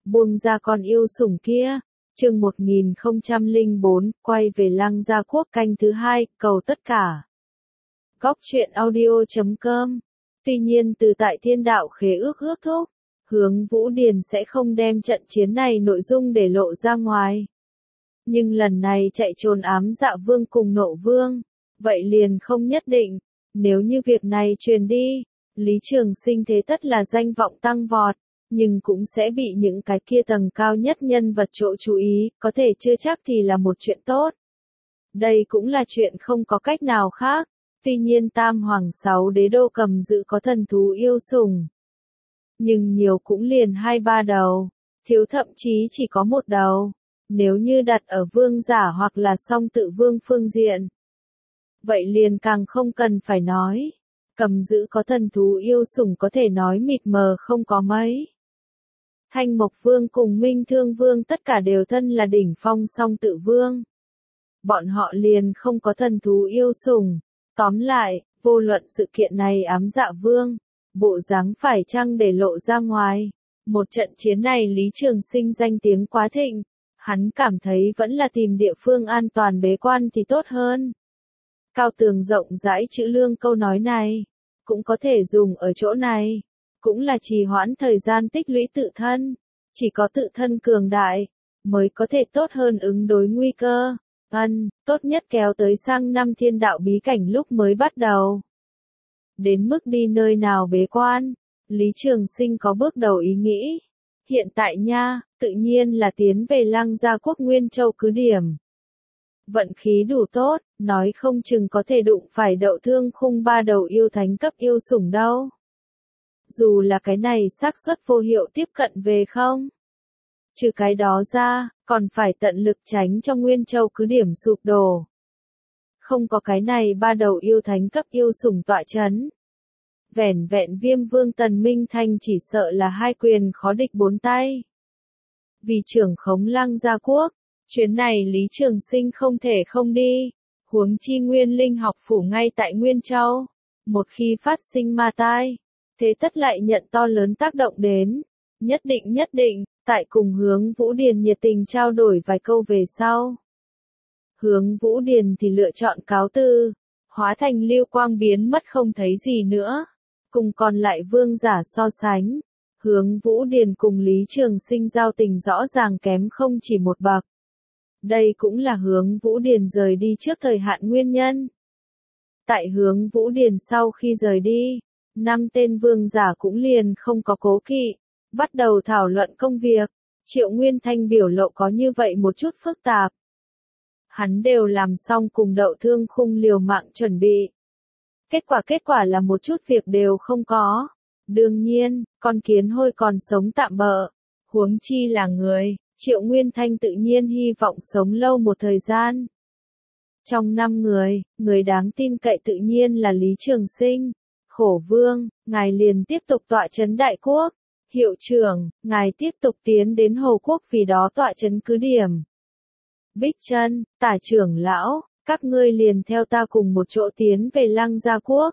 buông ra con yêu sủng kia. Chương 1004, quay về Lăng Gia Quốc canh thứ 2, cầu tất cả. Góc truyện audio.com. Tuy nhiên từ tại Thiên Đạo Khế ước thúc, Hướng Vũ Điền sẽ không đem trận chiến này nội dung để lộ ra ngoài. Nhưng lần này chạy trốn Ám Dạ Vương cùng Nộ Vương, vậy liền không nhất định. Nếu như việc này truyền đi, Lý Trường Sinh thế tất là danh vọng tăng vọt, nhưng cũng sẽ bị những cái kia tầng cao nhất nhân vật chỗ chú ý, có thể chưa chắc thì là một chuyện tốt. Đây cũng là chuyện không có cách nào khác, tuy nhiên Tam Hoàng Sáu Đế Đô cầm giữ có thần thú yêu sủng. Nhưng nhiều cũng liền 2-3 đầu, thiếu thậm chí chỉ có một đầu, nếu như đặt ở vương giả hoặc là song tự vương phương diện. Vậy liền càng không cần phải nói, cầm giữ có thần thú yêu sủng có thể nói mịt mờ không có mấy. Thanh Mộc Vương cùng Minh Thương Vương tất cả đều thân là đỉnh phong song tự vương. Bọn họ liền không có thần thú yêu sủng. Tóm lại, vô luận sự kiện này Ám Dạ Vương, bộ dáng phải chăng để lộ ra ngoài. Một trận chiến này Lý Trường Sinh danh tiếng quá thịnh, hắn cảm thấy vẫn là tìm địa phương an toàn bế quan thì tốt hơn. Cao tường rộng rãi chữ lương câu nói này, cũng có thể dùng ở chỗ này. Cũng là trì hoãn thời gian tích lũy tự thân, chỉ có tự thân cường đại, mới có thể tốt hơn ứng đối nguy cơ. Tốt nhất kéo tới sang năm Thiên Đạo bí cảnh lúc mới bắt đầu. Đến mức đi nơi nào bế quan, Lý Trường Sinh có bước đầu ý nghĩ. Hiện tại nha, tự nhiên là tiến về Lăng Gia Quốc Nguyên Châu cứ điểm. Vận khí đủ tốt, nói không chừng có thể đụng phải Đậu Thương Khung 3 đầu yêu thánh cấp yêu sủng đâu. Dù là cái này xác suất vô hiệu tiếp cận về không. Trừ cái đó ra, còn phải tận lực tránh cho Nguyên Châu cứ điểm sụp đổ. Không có cái này 3 đầu yêu thánh cấp yêu sủng tọa chấn. Vẻn vẹn Viêm Vương Tần Minh Thanh chỉ sợ là 2 quyền khó địch 4 tay. Vì trưởng khống Lăng Gia Quốc, chuyến này Lý Trường Sinh không thể không đi. Huống chi Nguyên Linh học phủ ngay tại Nguyên Châu. Một khi phát sinh ma tai, thế tất lại nhận to lớn tác động đến. Nhất định, tại cùng Hướng Vũ Điền nhiệt tình trao đổi vài câu về sau. Hướng Vũ Điền thì lựa chọn cáo từ, hóa thành lưu quang biến mất không thấy gì nữa. Cùng còn lại vương giả so sánh, Hướng Vũ Điền cùng Lý Trường Sinh giao tình rõ ràng kém không chỉ một bậc. Đây cũng là Hướng Vũ Điền rời đi trước thời hạn nguyên nhân. Tại Hướng Vũ Điền sau khi rời đi, 5 tên vương giả cũng liền không có cố kỵ, bắt đầu thảo luận công việc. Triệu Nguyên Thanh biểu lộ có như vậy một chút phức tạp. Hắn đều làm xong cùng Đậu Thương Khung liều mạng chuẩn bị. Kết quả là một chút việc đều không có. Đương nhiên, con kiến hôi còn sống tạm bợ. Huống chi là người, Triệu Nguyên Thanh tự nhiên hy vọng sống lâu một thời gian. Trong 5 người đáng tin cậy tự nhiên là Lý Trường Sinh. Khổ Vương, ngài liền tiếp tục tọa trấn Đại Quốc. Hiệu trưởng, ngài tiếp tục tiến đến Hồ Quốc vì đó tọa trấn cứ điểm. Bích Trân, Tả trưởng lão, các ngươi liền theo ta cùng một chỗ tiến về Lăng Gia Quốc.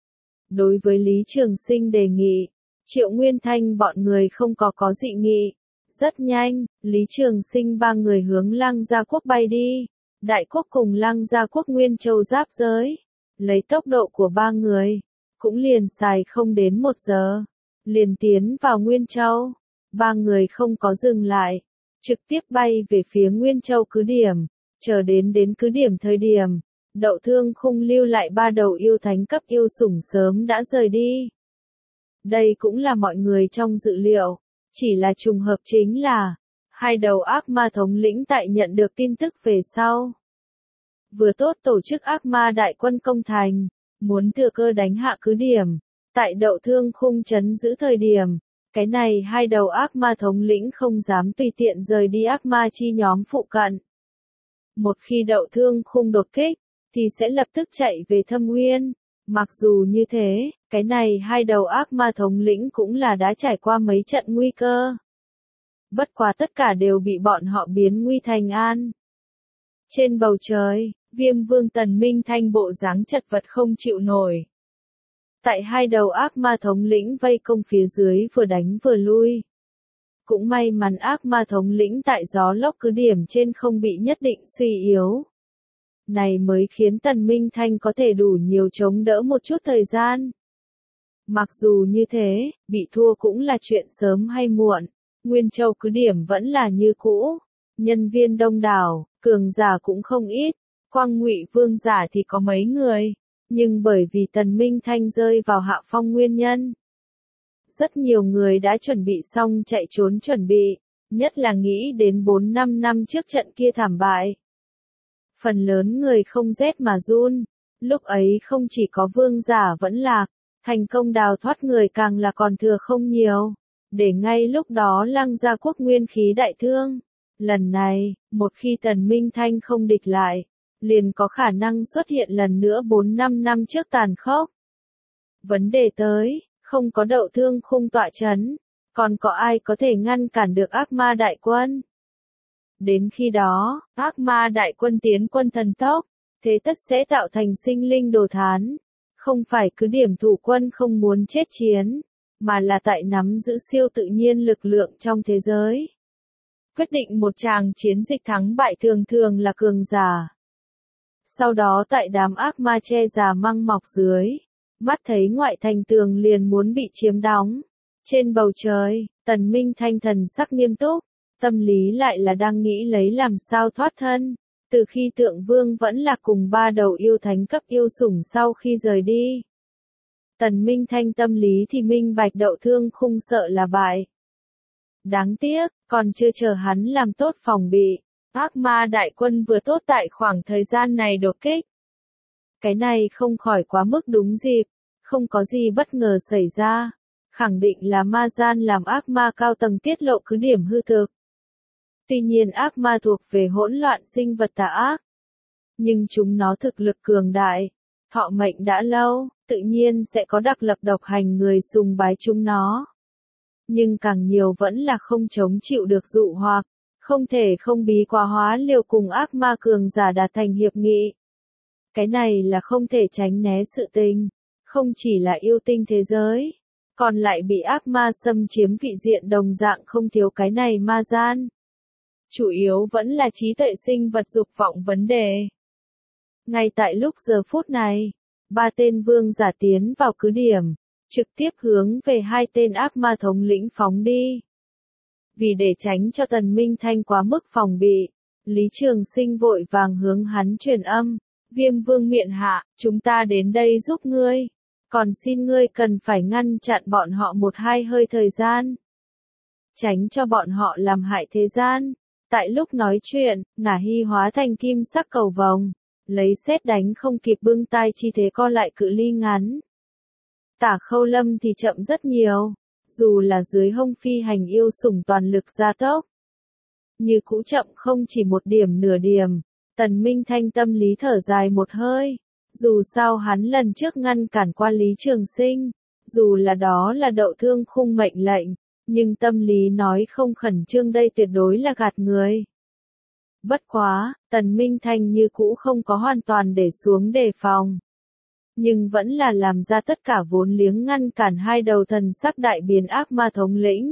Đối với Lý Trường Sinh đề nghị, Triệu Nguyên Thanh bọn người không có dị nghị. Rất nhanh, Lý Trường Sinh 3 người hướng Lăng Gia Quốc bay đi. Đại Quốc cùng Lăng Gia Quốc Nguyên Châu giáp giới. Lấy tốc độ của 3 người, cũng liền xài không đến 1 giờ. Liền tiến vào Nguyên Châu. 3 người không có dừng lại, trực tiếp bay về phía Nguyên Châu cứ điểm. Chờ đến cứ điểm thời điểm, Đậu Thương Khung lưu lại 3 đầu yêu thánh cấp yêu sủng sớm đã rời đi. Đây cũng là mọi người trong dự liệu, chỉ là trùng hợp chính là 2 đầu ác ma thống lĩnh tại nhận được tin tức về sau. Vừa tốt tổ chức ác ma đại quân công thành, muốn thừa cơ đánh hạ cứ điểm. Tại Đậu Thương Khung trấn giữ thời điểm, cái này 2 đầu ác ma thống lĩnh không dám tùy tiện rời đi ác ma chi nhóm phụ cận. Một khi Đậu Thương Khung đột kích, thì sẽ lập tức chạy về Thâm Nguyên. Mặc dù như thế, cái này 2 đầu ác ma thống lĩnh cũng là đã trải qua mấy trận nguy cơ. Bất quá tất cả đều bị bọn họ biến nguy thành an. Trên bầu trời, Viêm Vương Tần Minh Thanh bộ dáng chật vật không chịu nổi. Tại 2 đầu ác ma thống lĩnh vây công phía dưới vừa đánh vừa lui. Cũng may mắn ác ma thống lĩnh tại gió lốc cứ điểm trên không bị nhất định suy yếu. Này mới khiến Tần Minh Thanh có thể đủ nhiều chống đỡ một chút thời gian. Mặc dù như thế, bị thua cũng là chuyện sớm hay muộn, Nguyên Châu cứ điểm vẫn là như cũ, nhân viên đông đảo, cường giả cũng không ít, Quang Ngụy vương giả thì có mấy người, nhưng bởi vì Tần Minh Thanh rơi vào hạ phong nguyên nhân, rất nhiều người đã chuẩn bị xong chạy trốn chuẩn bị, nhất là nghĩ đến 4-5 năm trước trận kia thảm bại. Phần lớn người không rét mà run, lúc ấy không chỉ có vương giả vẫn lạc, thành công đào thoát người càng là còn thừa không nhiều, để ngay lúc đó Lăng Gia Quốc nguyên khí đại thương. Lần này, một khi Tần Minh Thanh không địch lại, liền có khả năng xuất hiện lần nữa 4-5 năm trước tàn khốc. Vấn đề tới, không có Đậu Thương Khung tọa chấn, còn có ai có thể ngăn cản được ác ma đại quân? Đến khi đó, ác ma đại quân tiến quân thần tốc, thế tất sẽ tạo thành sinh linh đồ thán. Không phải cứ điểm thủ quân không muốn chết chiến, mà là tại nắm giữ siêu tự nhiên lực lượng trong thế giới. Quyết định một tràng chiến dịch thắng bại thường thường là cường giả. Sau đó tại đám ác ma che già măng mọc dưới, mắt thấy ngoại thành tường liền muốn bị chiếm đóng. Trên bầu trời, Tần Minh Thanh thần sắc nghiêm túc, tâm lý lại là đang nghĩ lấy làm sao thoát thân. Từ khi Tượng Vương vẫn là cùng 3 đầu yêu thánh cấp yêu sủng sau khi rời đi. Tần Minh Thanh tâm lý thì minh bạch Đậu Thương Khung sợ là bại. Đáng tiếc, còn chưa chờ hắn làm tốt phòng bị, ác ma đại quân vừa tốt tại khoảng thời gian này đột kích. Cái này không khỏi quá mức đúng dịp, không có gì bất ngờ xảy ra, khẳng định là ma gian làm ác ma cao tầng tiết lộ cứ điểm hư thực. Tuy nhiên ác ma thuộc về hỗn loạn sinh vật tà ác, nhưng chúng nó thực lực cường đại, thọ mệnh đã lâu, tự nhiên sẽ có đặc lập độc hành người sùng bái chúng nó. Nhưng càng nhiều vẫn là không chống chịu được dụ hoặc, không thể không bí quá hóa liều cùng ác ma cường giả đạt thành hiệp nghị. Cái này là không thể tránh né sự tình, không chỉ là yêu tinh thế giới, còn lại bị ác ma xâm chiếm vị diện đồng dạng không thiếu cái này ma gian. Chủ yếu vẫn là trí tuệ sinh vật dục vọng vấn đề. Ngay tại lúc giờ phút này, 3 tên vương giả tiến vào cứ điểm, trực tiếp hướng về 2 tên ác ma thống lĩnh phóng đi. Vì để tránh cho Tần Minh Thanh quá mức phòng bị, Lý Trường Sinh vội vàng hướng hắn truyền âm, Viêm Vương miện hạ, chúng ta đến đây giúp ngươi, còn xin ngươi cần phải ngăn chặn bọn họ 1-2 hơi thời gian, tránh cho bọn họ làm hại thế gian. Tại lúc nói chuyện, Ngả Hy hóa thành kim sắc cầu vồng, lấy sét đánh không kịp bưng tai chi thế co lại cự ly ngắn. Tả Khâu Lâm thì chậm rất nhiều, dù là dưới hông phi hành yêu sủng toàn lực gia tốc. Như cũ chậm không chỉ một điểm nửa điểm, Tần Minh Thanh tâm lý thở dài một hơi, dù sao hắn lần trước ngăn cản qua Lý Trường Sinh, dù là đó là Đậu Thương Khung mệnh lệnh. Nhưng tâm lý nói không khẩn trương đây tuyệt đối là gạt người. Bất quá, Tần Minh Thanh như cũ không có hoàn toàn để xuống đề phòng. Nhưng vẫn là làm ra tất cả vốn liếng ngăn cản 2 đầu thần sắc đại biến ác ma thống lĩnh.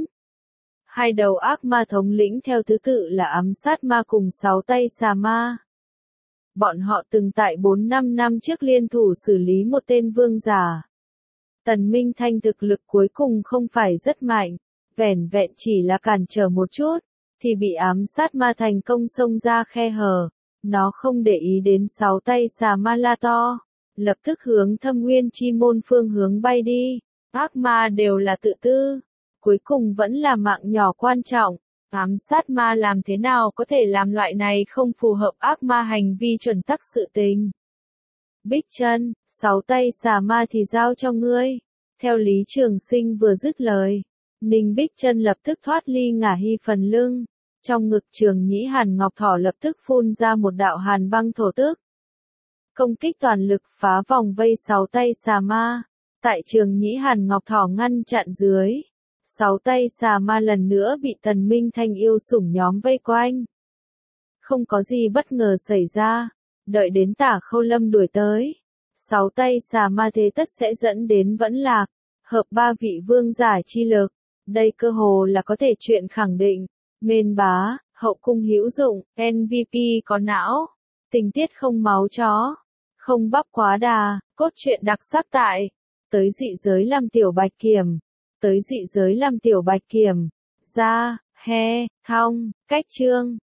2 đầu ác ma thống lĩnh theo thứ tự là ám sát ma cùng 6 tay xà ma. Bọn họ từng tại 4-5 năm trước liên thủ xử lý một tên vương giả. Tần Minh Thanh thực lực cuối cùng không phải rất mạnh. Vẻn vẹn chỉ là cản trở một chút, thì bị ám sát ma thành công xông ra khe hở. Nó không để ý đến 6 tay xà ma la to, lập tức hướng Thâm Nguyên Chi Môn phương hướng bay đi. Ác ma đều là tự tư, cuối cùng vẫn là mạng nhỏ quan trọng. Ám sát ma làm thế nào có thể làm loại này không phù hợp ác ma hành vi chuẩn tắc sự tình. Bích Chân, 6 tay xà ma thì giao cho ngươi. Theo Lý Trường Sinh vừa dứt lời, Ninh Bích Chân lập tức thoát ly Ngả Hy phần lưng, trong ngực Trường Nhĩ Hàn Ngọc Thỏ lập tức phun ra một đạo hàn băng thổ tức. Công kích toàn lực phá vòng vây 6 tay xà ma, tại Trường Nhĩ Hàn Ngọc Thỏ ngăn chặn dưới, 6 tay xà ma lần nữa bị Tần Minh Thanh yêu sủng nhóm vây quanh. Không có gì bất ngờ xảy ra, đợi đến Tả Khâu Lâm đuổi tới, 6 tay xà ma thế tất sẽ dẫn đến vẫn lạc, hợp 3 vị vương giả chi lực. Đây cơ hồ là có thể chuyện khẳng định. Mên bá, hậu cung hữu dụng, MVP có não. Tình tiết không máu chó. Không bắp quá đà, cốt truyện đặc sắc tại. Tới dị giới làm tiểu bạch kiểm. Tới dị giới làm tiểu bạch kiểm. Ra, he, thong, cách chương.